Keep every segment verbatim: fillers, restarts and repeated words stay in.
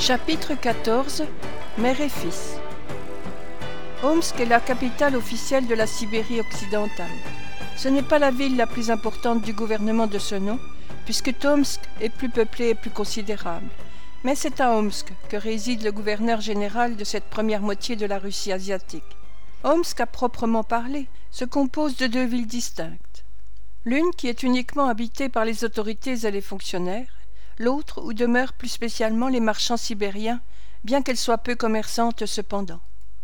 Chapitre quatorze. Mère et fils. Omsk est la capitale officielle de la Sibérie occidentale. Ce n'est pas la ville la plus importante du gouvernement de ce nom, puisque Tomsk est plus peuplée et plus considérable. Mais c'est à Omsk que réside le gouverneur général de cette première moitié de la Russie asiatique. Omsk, à proprement parler, se compose de deux villes distinctes. L'une qui est uniquement habitée par les autorités et les fonctionnaires, l'autre où demeurent plus spécialement les marchands sibériens, bien qu'elle soit peu commerçante cependant.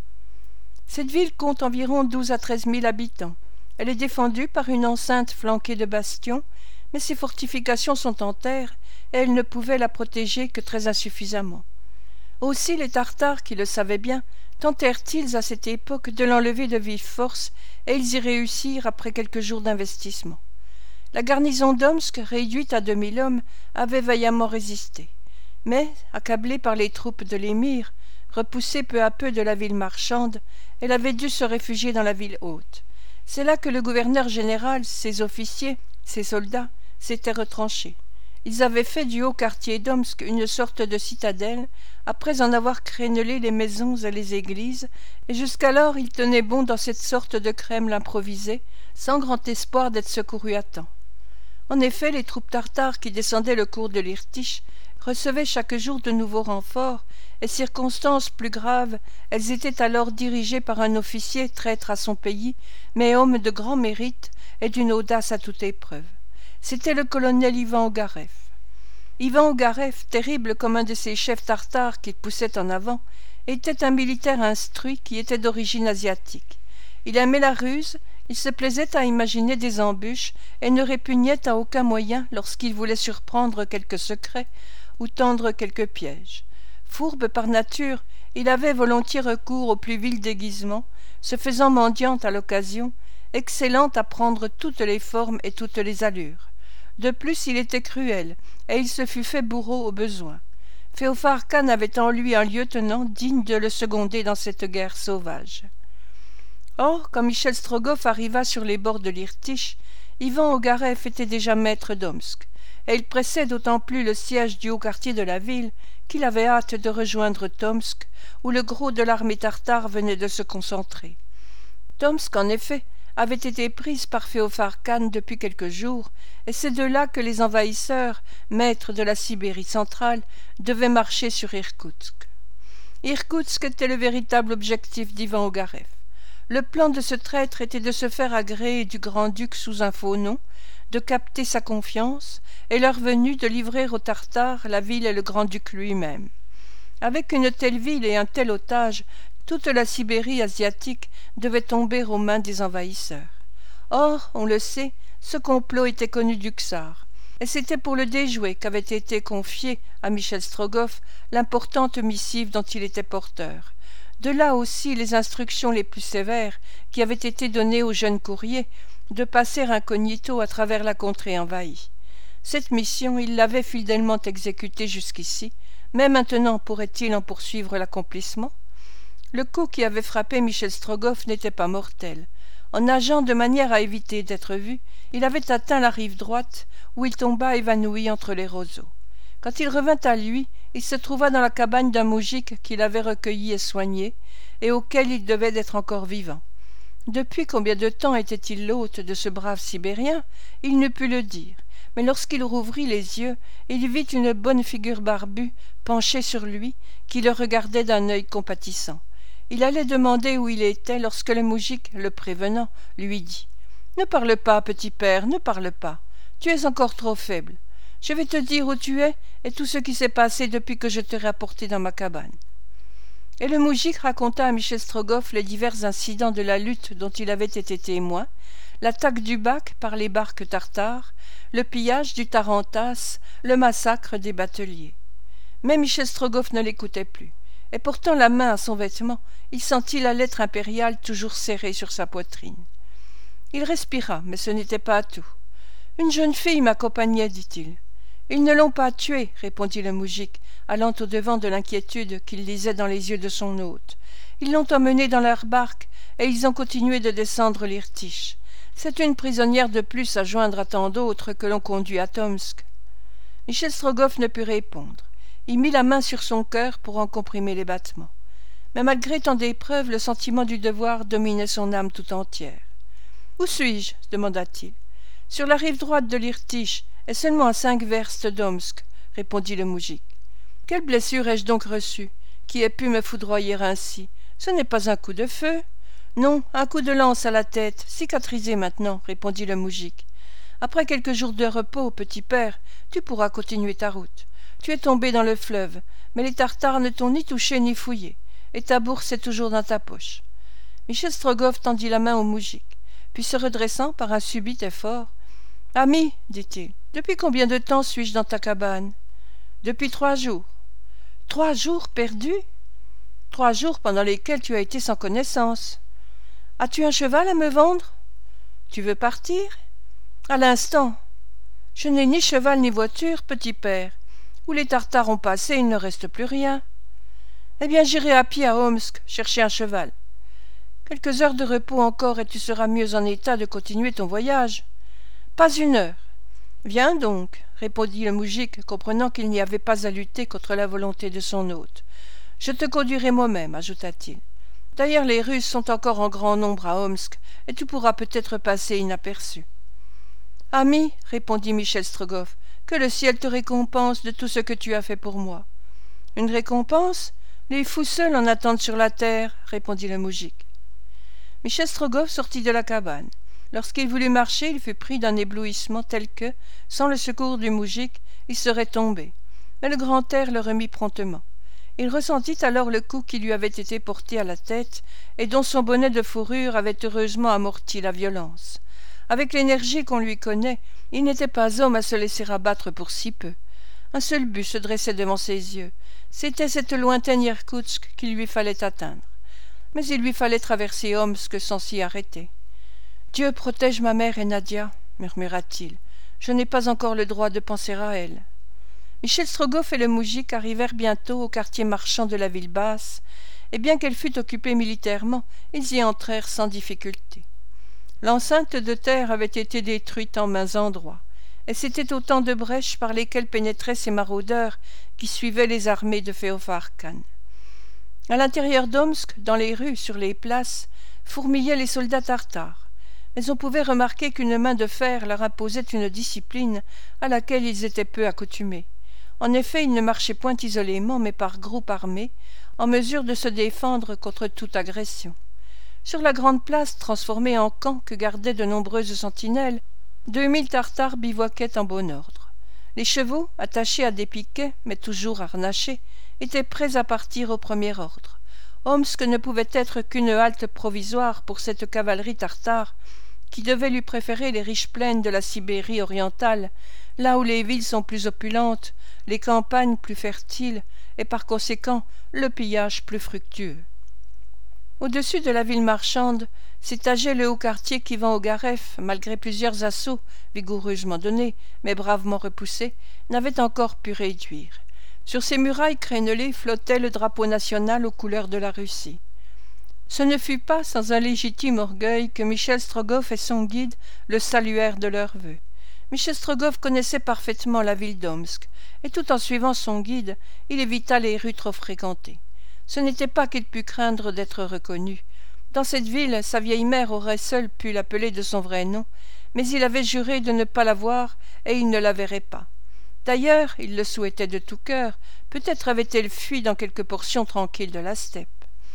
Cette ville compte environ douze à treize mille habitants. Elle est défendue par une enceinte flanquée de bastions, mais ses fortifications sont en terre et elle ne pouvait la protéger que très insuffisamment. Aussi les Tartares, qui le savaient bien, tentèrent-ils à cette époque de l'enlever de vive force, et ils y réussirent après quelques jours d'investissement. La garnison d'Omsk, réduite à deux mille hommes, avait vaillamment résisté. Mais, accablée par les troupes de l'émir, repoussée peu à peu de la ville marchande, elle avait dû se réfugier dans la ville haute. C'est là que le gouverneur général, ses officiers, ses soldats, s'étaient retranchés. Ils avaient fait du haut quartier d'Omsk une sorte de citadelle, après en avoir crénelé les maisons et les églises, et jusqu'alors ils tenaient bon dans cette sorte de Kremlin improvisé, sans grand espoir d'être secourus à temps. En effet, les troupes tartares qui descendaient le cours de l'Irtych recevaient chaque jour de nouveaux renforts, et circonstance plus grave, elles étaient alors dirigées par un officier traître à son pays, mais homme de grand mérite et d'une audace à toute épreuve. C'était le colonel Ivan Ogarev. Ivan Ogarev, terrible comme un de ces chefs tartares qu'il poussait en avant, était un militaire instruit qui était d'origine asiatique. Il aimait la ruse, il se plaisait à imaginer des embûches et ne répugnait à aucun moyen lorsqu'il voulait surprendre quelque secret ou tendre quelque piège. Fourbe par nature, il avait volontiers recours aux plus vils déguisements, se faisant mendiant à l'occasion, excellent à prendre toutes les formes et toutes les allures. De plus, il était cruel, et il se fût fait bourreau au besoin. Féofar Khan avait en lui un lieutenant digne de le seconder dans cette guerre sauvage. Or, quand Michel Strogoff arriva sur les bords de l'Irtych, Ivan Ogarev était déjà maître d'Omsk, et il pressait d'autant plus le siège du haut quartier de la ville qu'il avait hâte de rejoindre Tomsk, où le gros de l'armée tartare venait de se concentrer. Tomsk, en effet, avait été prise par Féofar Khan depuis quelques jours, et c'est de là que les envahisseurs, maîtres de la Sibérie centrale, devaient marcher sur Irkoutsk. Irkoutsk était le véritable objectif d'Ivan Ogarev. Le plan de ce traître était de se faire agréer du grand-duc sous un faux nom, de capter sa confiance, et leur venue de livrer aux Tartares la ville et le grand-duc lui-même. Avec une telle ville et un tel otage, toute la Sibérie asiatique devait tomber aux mains des envahisseurs. Or, on le sait, ce complot était connu du tsar, et c'était pour le déjouer qu'avait été confiée à Michel Strogoff l'importante missive dont il était porteur. De là aussi les instructions les plus sévères qui avaient été données au jeune courrier de passer incognito à travers la contrée envahie. Cette mission, il l'avait fidèlement exécutée jusqu'ici, mais maintenant pourrait-il en poursuivre l'accomplissement? Le coup qui avait frappé Michel Strogoff n'était pas mortel. En nageant de manière à éviter d'être vu, il avait atteint la rive droite, où il tomba évanoui entre les roseaux. Quand il revint à lui, il se trouva dans la cabane d'un moujik qu'il avait recueilli et soigné, et auquel il devait d'être encore vivant. Depuis combien de temps était-il l'hôte de ce brave Sibérien, il ne put le dire, mais lorsqu'il rouvrit les yeux, il vit une bonne figure barbue penchée sur lui, qui le regardait d'un œil compatissant. Il allait demander où il était lorsque le moujik, le prévenant, lui dit « Ne parle pas, petit père, ne parle pas. Tu es encore trop faible. Je vais te dire où tu es et tout ce qui s'est passé depuis que je t'ai rapporté dans ma cabane. » Et le moujik raconta à Michel Strogoff les divers incidents de la lutte dont il avait été témoin, l'attaque du bac par les barques tartares, le pillage du tarantas, le massacre des bateliers. Mais Michel Strogoff ne l'écoutait plus, et portant la main à son vêtement, il sentit la lettre impériale toujours serrée sur sa poitrine. Il respira, mais ce n'était pas tout. « Une jeune fille m'accompagnait, dit-il. »« Ils ne l'ont pas tuée, répondit le moujik, allant au-devant de l'inquiétude qu'il lisait dans les yeux de son hôte. Ils l'ont emmenée dans leur barque, et ils ont continué de descendre l'Irtych. C'est une prisonnière de plus à joindre à tant d'autres que l'on conduit à Tomsk. » Michel Strogoff ne put répondre. Il mit la main sur son cœur pour en comprimer les battements. Mais malgré tant d'épreuves, le sentiment du devoir dominait son âme tout entière. « Où suis-je » demanda-t-il. « Sur la rive droite de l'Irtych, et seulement à cinq verstes d'Omsk, » répondit le moujik. « Quelle blessure ai-je donc reçue, qui ait pu me foudroyer ainsi? Ce n'est pas un coup de feu. »« Non, un coup de lance à la tête, cicatrisé maintenant, » répondit le moujik. « Après quelques jours de repos, petit père, tu pourras continuer ta route. Tu es tombé dans le fleuve, mais les Tartares ne t'ont ni touché ni fouillé, et ta bourse est toujours dans ta poche. » Michel Strogoff tendit la main au moujik, puis se redressant par un subit effort. « Ami, dit-il, depuis combien de temps suis-je dans ta cabane ? » ?»« Depuis trois jours. »« Trois jours perdus ? » ?»« Trois jours pendant lesquels tu as été sans connaissance. »« As-tu un cheval à me vendre ? » ?»« Tu veux partir ? » ?»« À l'instant. »« Je n'ai ni cheval ni voiture, petit père. Où les Tartares ont passé, il ne reste plus rien. »« Eh bien, j'irai à pied à Omsk, chercher un cheval. Quelques heures de repos encore et tu seras mieux en état de continuer ton voyage. »« Pas une heure. »« Viens donc, » répondit le moujik, comprenant qu'il n'y avait pas à lutter contre la volonté de son hôte. « Je te conduirai moi-même, ajouta-t-il. D'ailleurs, les Russes sont encore en grand nombre à Omsk, et tu pourras peut-être passer inaperçu. »« Ami, » répondit Michel Strogoff, « que le ciel te récompense de tout ce que tu as fait pour moi. »« Une récompense ? Les fous seuls en attendent sur la terre, » répondit le moujik. Michel Strogoff sortit de la cabane. Lorsqu'il voulut marcher, il fut pris d'un éblouissement tel que, sans le secours du moujik, il serait tombé. Mais le grand air le remit promptement. Il ressentit alors le coup qui lui avait été porté à la tête et dont son bonnet de fourrure avait heureusement amorti la violence. Avec l'énergie qu'on lui connaît, il n'était pas homme à se laisser abattre pour si peu. Un seul but se dressait devant ses yeux. C'était cette lointaine Irkoutsk qu'il lui fallait atteindre. Mais il lui fallait traverser Omsk sans s'y arrêter. « Dieu protège ma mère et Nadia, » murmura-t-il. « Je n'ai pas encore le droit de penser à elle. » Michel Strogoff et le moujik arrivèrent bientôt au quartier marchand de la ville basse, et bien qu'elle fût occupée militairement, ils y entrèrent sans difficulté. L'enceinte de terre avait été détruite en maint endroits, et c'étaient autant de brèches par lesquelles pénétraient ces maraudeurs qui suivaient les armées de Féofar Khan. À l'intérieur d'Omsk, dans les rues, sur les places, fourmillaient les soldats tartares, mais on pouvait remarquer qu'une main de fer leur imposait une discipline à laquelle ils étaient peu accoutumés. En effet, ils ne marchaient point isolément, mais par groupes armés, en mesure de se défendre contre toute agression. Sur la grande place transformée en camp que gardaient de nombreuses sentinelles, deux mille Tartares bivouaquaient en bon ordre. Les chevaux, attachés à des piquets, mais toujours harnachés, étaient prêts à partir au premier ordre. Omsk ne pouvait être qu'une halte provisoire pour cette cavalerie tartare, qui devait lui préférer les riches plaines de la Sibérie orientale, là où les villes sont plus opulentes, les campagnes plus fertiles, et par conséquent le pillage plus fructueux. Au-dessus de la ville marchande s'étageait le haut quartier qui vend au Garef, malgré plusieurs assauts vigoureusement donnés, mais bravement repoussés, n'avait encore pu réduire. Sur ces murailles crénelées flottait le drapeau national aux couleurs de la Russie. Ce ne fut pas sans un légitime orgueil que Michel Strogoff et son guide le saluèrent de leurs vœux. Michel Strogoff connaissait parfaitement la ville d'Omsk, et tout en suivant son guide, il évita les rues trop fréquentées. Ce n'était pas qu'il pût craindre d'être reconnu. Dans cette ville, sa vieille mère aurait seule pu l'appeler de son vrai nom, mais il avait juré de ne pas la voir, et il ne la verrait pas. D'ailleurs, il le souhaitait de tout cœur, peut-être avait-elle fui dans quelque portion tranquille de la steppe.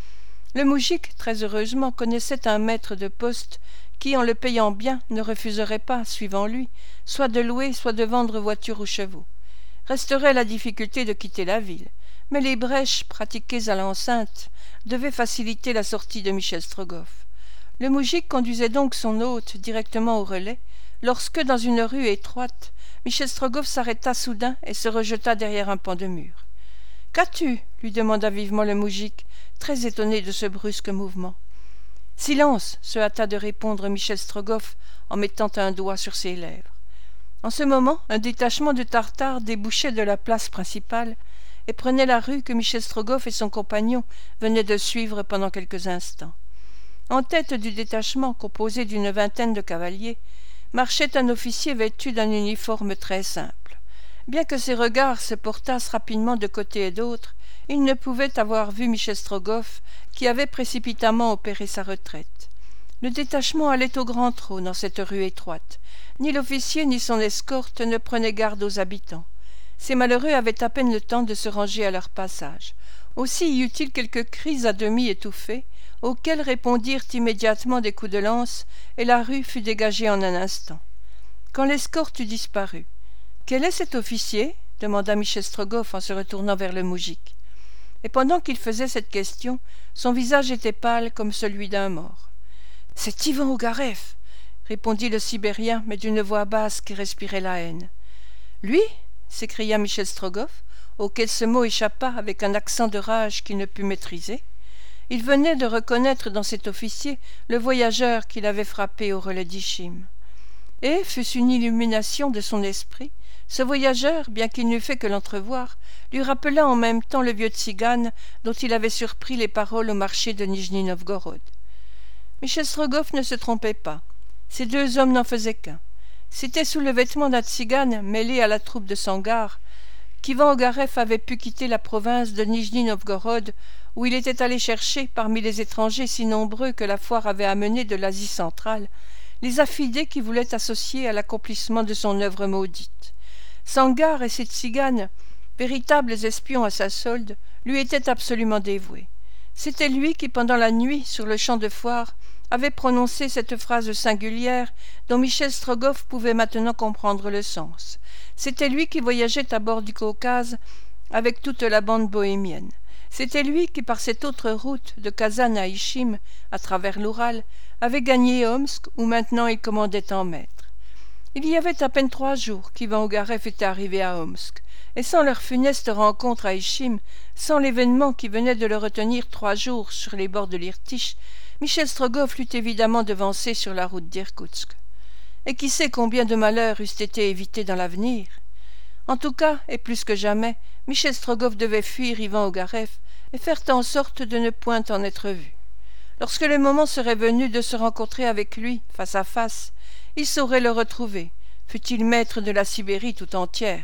Le moujik, très heureusement, connaissait un maître de poste qui, en le payant bien, ne refuserait pas, suivant lui, soit de louer, soit de vendre voiture ou chevaux. Resterait la difficulté de quitter la ville, mais les brèches pratiquées à l'enceinte devaient faciliter la sortie de Michel Strogoff. Le moujik conduisait donc son hôte directement au relais, lorsque, dans une rue étroite, Michel Strogoff s'arrêta soudain et se rejeta derrière un pan de mur. « Qu'as-tu » lui demanda vivement le moujik, très étonné de ce brusque mouvement. « Silence » se hâta de répondre Michel Strogoff en mettant un doigt sur ses lèvres. En ce moment, un détachement de Tartares débouchait de la place principale et prenait la rue que Michel Strogoff et son compagnon venaient de suivre pendant quelques instants. En tête du détachement, composé d'une vingtaine de cavaliers, marchait un officier vêtu d'un uniforme très simple. Bien que ses regards se portassent rapidement de côté et d'autre, il ne pouvait avoir vu Michel Strogoff, qui avait précipitamment opéré sa retraite. Le détachement allait au grand trot dans cette rue étroite. Ni l'officier ni son escorte ne prenaient garde aux habitants. Ces malheureux avaient à peine le temps de se ranger à leur passage. Aussi y eut-il quelques cris à demi étouffés, auxquels répondirent immédiatement des coups de lance, et la rue fut dégagée en un instant. Quand l'escorte eut disparu, « Quel est cet officier ?» demanda Michel Strogoff en se retournant vers le moujik. Et pendant qu'il faisait cette question, son visage était pâle comme celui d'un mort. « C'est Ivan Ogarev !» répondit le Sibérien, mais d'une voix basse qui respirait la haine. « Lui ?» s'écria Michel Strogoff, auquel ce mot échappa avec un accent de rage qu'il ne put maîtriser. Il venait de reconnaître dans cet officier le voyageur qu'il avait frappé au relais d'Ichim. Et, fût-ce une illumination de son esprit, ce voyageur, bien qu'il n'eût fait que l'entrevoir, lui rappela en même temps le vieux tzigane dont il avait surpris les paroles au marché de Nijni Novgorod. Michel Strogoff ne se trompait pas. Ces deux hommes n'en faisaient qu'un. C'était sous le vêtement d'un tzigane mêlé à la troupe de Sangar qu'Ivan Ogarev avait pu quitter la province de Nijni Novgorod, où il était allé chercher, parmi les étrangers si nombreux que la foire avait amenés de l'Asie centrale, les affidés qui voulaient associer à l'accomplissement de son œuvre maudite. Sangar et ses tziganes, véritables espions à sa solde, lui étaient absolument dévoués. C'était lui qui, pendant la nuit, sur le champ de foire, avait prononcé cette phrase singulière dont Michel Strogoff pouvait maintenant comprendre le sens. C'était lui qui voyageait à bord du Caucase avec toute la bande bohémienne. C'était lui qui, par cette autre route de Kazan à Ichim, à travers l'Oural, avait gagné Omsk, où maintenant il commandait en maître. Il y avait à peine trois jours qu'Ivan Ogarev était arrivé à Omsk, et sans leur funeste rencontre à Ichim, sans l'événement qui venait de le retenir trois jours sur les bords de l'Irtych, Michel Strogoff l'eût évidemment devancé sur la route d'Irkoutsk. Et qui sait combien de malheurs eussent été évités dans l'avenir? En tout cas, et plus que jamais, Michel Strogoff devait fuir Ivan Ogarev et faire en sorte de ne point en être vu. Lorsque le moment serait venu de se rencontrer avec lui, face à face, il saurait le retrouver, fût-il maître de la Sibérie tout entière.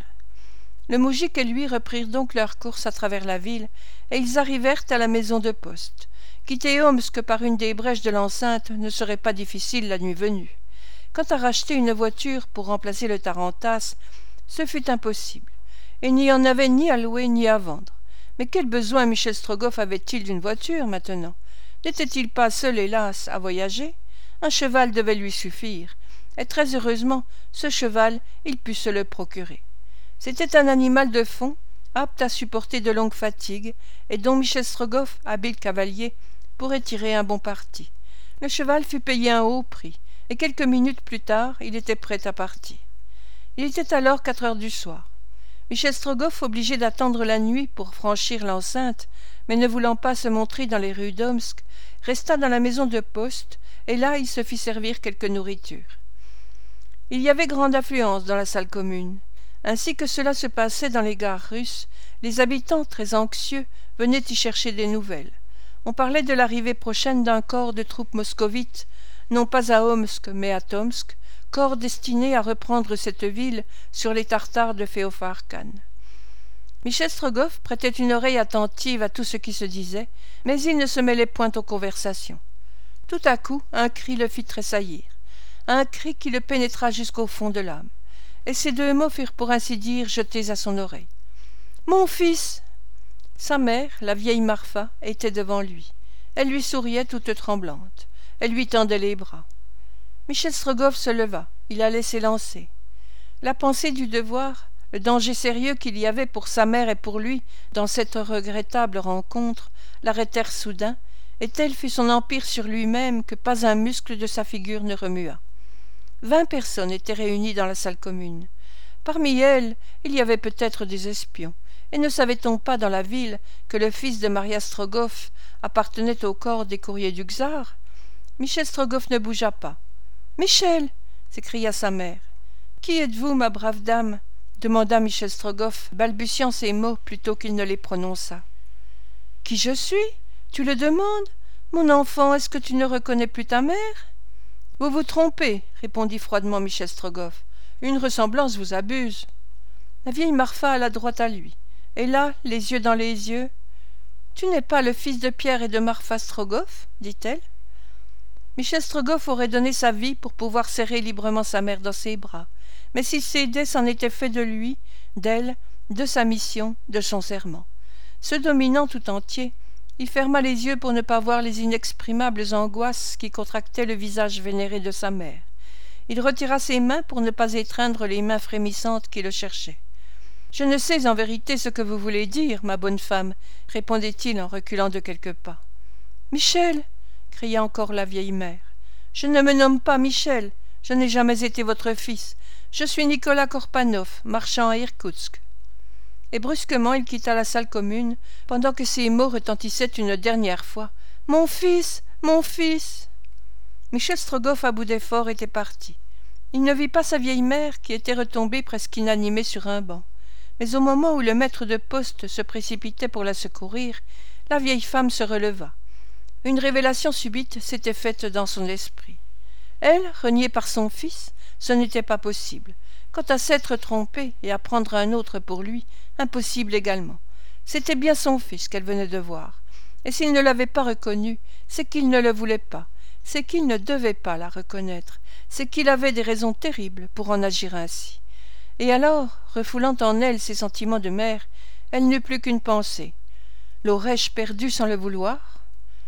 Le moujik et lui reprirent donc leur course à travers la ville, et ils arrivèrent à la maison de poste. Quitter Omsk par une des brèches de l'enceinte ne serait pas difficile la nuit venue. Quant à racheter une voiture pour remplacer le tarantass, ce fut impossible. Il n'y en avait ni à louer ni à vendre. Mais quel besoin Michel Strogoff avait-il d'une voiture maintenant? N'était-il pas seul, hélas, à voyager? Un cheval devait lui suffire. Et très heureusement, ce cheval, il put se le procurer. C'était un animal de fond, apte à supporter de longues fatigues, et dont Michel Strogoff, habile cavalier, pourrait tirer un bon parti. Le cheval fut payé un haut prix, et quelques minutes plus tard, il était prêt à partir. Il était alors quatre heures du soir. Michel Strogoff, obligé d'attendre la nuit pour franchir l'enceinte, mais ne voulant pas se montrer dans les rues d'Omsk, resta dans la maison de poste, et là il se fit servir quelque nourriture. Il y avait grande affluence dans la salle commune. Ainsi que cela se passait dans les gares russes, les habitants, très anxieux, venaient y chercher des nouvelles. On parlait de l'arrivée prochaine d'un corps de troupes moscovites, non pas à Omsk mais à Tomsk, corps destiné à reprendre cette ville sur les Tartares de Féofar Khan. Michel Strogoff prêtait une oreille attentive à tout ce qui se disait, mais il ne se mêlait point aux conversations. Tout à coup, un cri le fit tressaillir, un cri qui le pénétra jusqu'au fond de l'âme, et ces deux mots furent pour ainsi dire jetés à son oreille. « Mon fils !» Sa mère, la vieille Marfa, était devant lui. Elle lui souriait toute tremblante. Elle lui tendait les bras. Michel Strogoff se leva. Il allait s'élancer. La pensée du devoir, le danger sérieux qu'il y avait pour sa mère et pour lui dans cette regrettable rencontre, l'arrêtèrent soudain, et tel fut son empire sur lui-même que pas un muscle de sa figure ne remua. Vingt personnes étaient réunies dans la salle commune. Parmi elles, il y avait peut-être des espions. Et ne savait-on pas dans la ville que le fils de Maria Strogoff appartenait au corps des courriers du czar? Michel Strogoff ne bougea pas. « Michel !» s'écria sa mère. « Qui êtes-vous, ma brave dame ?» demanda Michel Strogoff, balbutiant ces mots plutôt qu'il ne les prononça. « Qui je suis? Tu le demandes? Mon enfant, est-ce que tu ne reconnais plus ta mère ?»« Vous vous trompez, » répondit froidement Michel Strogoff. « Une ressemblance vous abuse. » La vieille Marfa alla droit à lui, et là, les yeux dans les yeux, « Tu n'es pas le fils de Pierre et de Marfa Strogoff ?» dit-elle. Michel Strogoff aurait donné sa vie pour pouvoir serrer librement sa mère dans ses bras, mais s'il cédait, c'en était fait de lui, d'elle, de sa mission, de son serment. Se dominant tout entier, il ferma les yeux pour ne pas voir les inexprimables angoisses qui contractaient le visage vénéré de sa mère. Il retira ses mains pour ne pas étreindre les mains frémissantes qui le cherchaient. « Je ne sais en vérité ce que vous voulez dire, ma bonne femme, » répondait-il en reculant de quelques pas. « Michel !» cria encore la vieille mère. « Je ne me nomme pas Michel, je n'ai jamais été votre fils. Je suis Nicolas Korpanov, marchand à Irkoutsk. » Et brusquement il quitta la salle commune, pendant que ces mots retentissaient une dernière fois. « Mon fils, mon fils !» Michel Strogoff, à bout d'effort, était parti. Il ne vit pas sa vieille mère, qui était retombée presque inanimée sur un banc. Mais au moment où le maître de poste se précipitait pour la secourir, la vieille femme se releva. Une révélation subite s'était faite dans son esprit. Elle, reniée par son fils, ce n'était pas possible. Quant à s'être trompée et à prendre un autre pour lui, impossible également. C'était bien son fils qu'elle venait de voir. Et s'il ne l'avait pas reconnu, c'est qu'il ne le voulait pas, c'est qu'il ne devait pas la reconnaître, c'est qu'il avait des raisons terribles pour en agir ainsi. Et alors, refoulant en elle ses sentiments de mère, elle n'eut plus qu'une pensée. L'aurais-je perdu sans le vouloir ?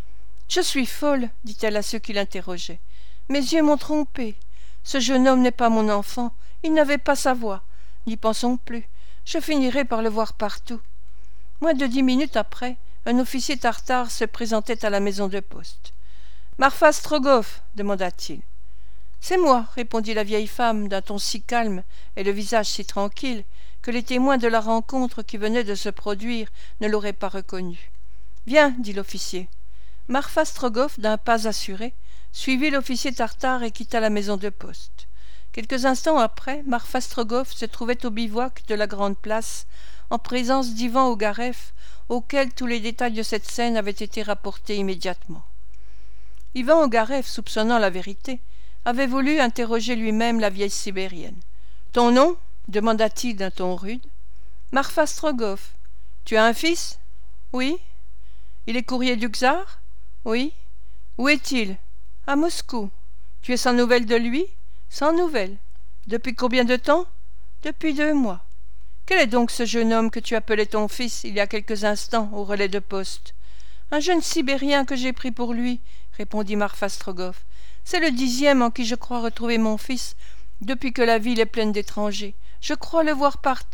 « Je suis folle, dit-elle à ceux qui l'interrogeaient. Mes yeux m'ont trompée. Ce jeune homme n'est pas mon enfant, il n'avait pas sa voix. N'y pensons plus, je finirai par le voir partout. » Moins de dix minutes après, un officier tartare se présentait à la maison de poste. « Marfa Strogoff » demanda-t-il. « C'est moi, » répondit la vieille femme d'un ton si calme et le visage si tranquille que les témoins de la rencontre qui venait de se produire ne l'auraient pas reconnu. « Viens, » dit l'officier. Marfa Strogoff, d'un pas assuré, suivit l'officier tartare et quitta la maison de poste. Quelques instants après, Marfa Strogoff se trouvait au bivouac de la grande place, en présence d'Ivan Ogareff, auquel tous les détails de cette scène avaient été rapportés immédiatement. Ivan Ogareff, soupçonnant la vérité, avait voulu interroger lui-même la vieille sibérienne. « Ton nom » demanda-t-il d'un ton rude. « Marfa Strogoff. Tu as un fils ?»« Oui. »« Il est courrier du czar ?»« Oui. »« Où est-il ?»« À Moscou. »« Tu es sans nouvelles de lui ?»« Sans nouvelles. »« Depuis combien de temps ?»« Depuis deux mois. »« Quel est donc ce jeune homme que tu appelais ton fils il y a quelques instants au relais de poste ?»« Un jeune Sibérien que j'ai pris pour lui, » répondit Marfa Strogoff. « C'est le dixième en qui je crois retrouver mon fils depuis que la ville est pleine d'étrangers. Je crois le voir partout. »«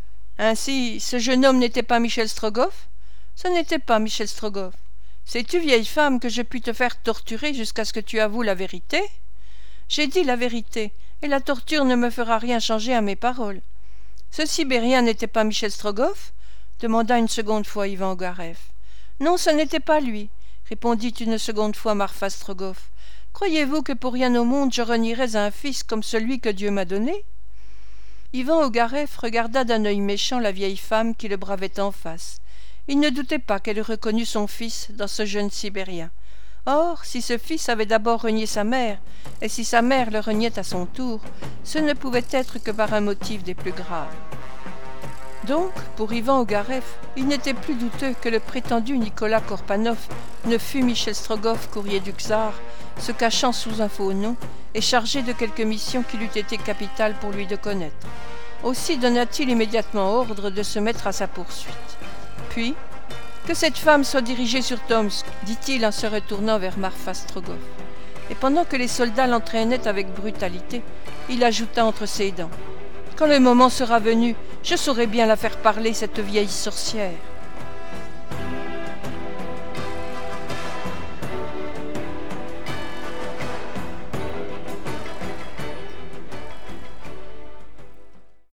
Ainsi, ce jeune homme n'était pas Michel Strogoff ?»« Ce n'était pas Michel Strogoff. »« Sais-tu, vieille femme, que je puis te faire torturer jusqu'à ce que tu avoues la vérité ?»« J'ai dit la vérité, et la torture ne me fera rien changer à mes paroles. »« Ce Sibérien n'était pas Michel Strogoff ?» demanda une seconde fois Ivan Ogareff. « Non, ce n'était pas lui, » répondit une seconde fois Marfa Strogoff. « Croyez-vous que pour rien au monde je renierais un fils comme celui que Dieu m'a donné ?» Ivan Ogareff regarda d'un œil méchant la vieille femme qui le bravait en face. Il ne doutait pas qu'elle eût reconnu son fils dans ce jeune Sibérien. Or, si ce fils avait d'abord renié sa mère, et si sa mère le reniait à son tour, ce ne pouvait être que par un motif des plus graves. Donc, pour Ivan Ogareff, il n'était plus douteux que le prétendu Nicolas Korpanov ne fût Michel Strogoff, courrier du czar, se cachant sous un faux nom et chargé de quelque mission qu'il eût été capitale pour lui de connaître. Aussi donna-t-il immédiatement ordre de se mettre à sa poursuite. Puis, que cette femme soit dirigée sur Tomsk, dit-il en se retournant vers Marfa Strogoff. Et pendant que les soldats l'entraînaient avec brutalité, il ajouta entre ses dents: « Quand le moment sera venu, je saurai bien la faire parler, cette vieille sorcière. »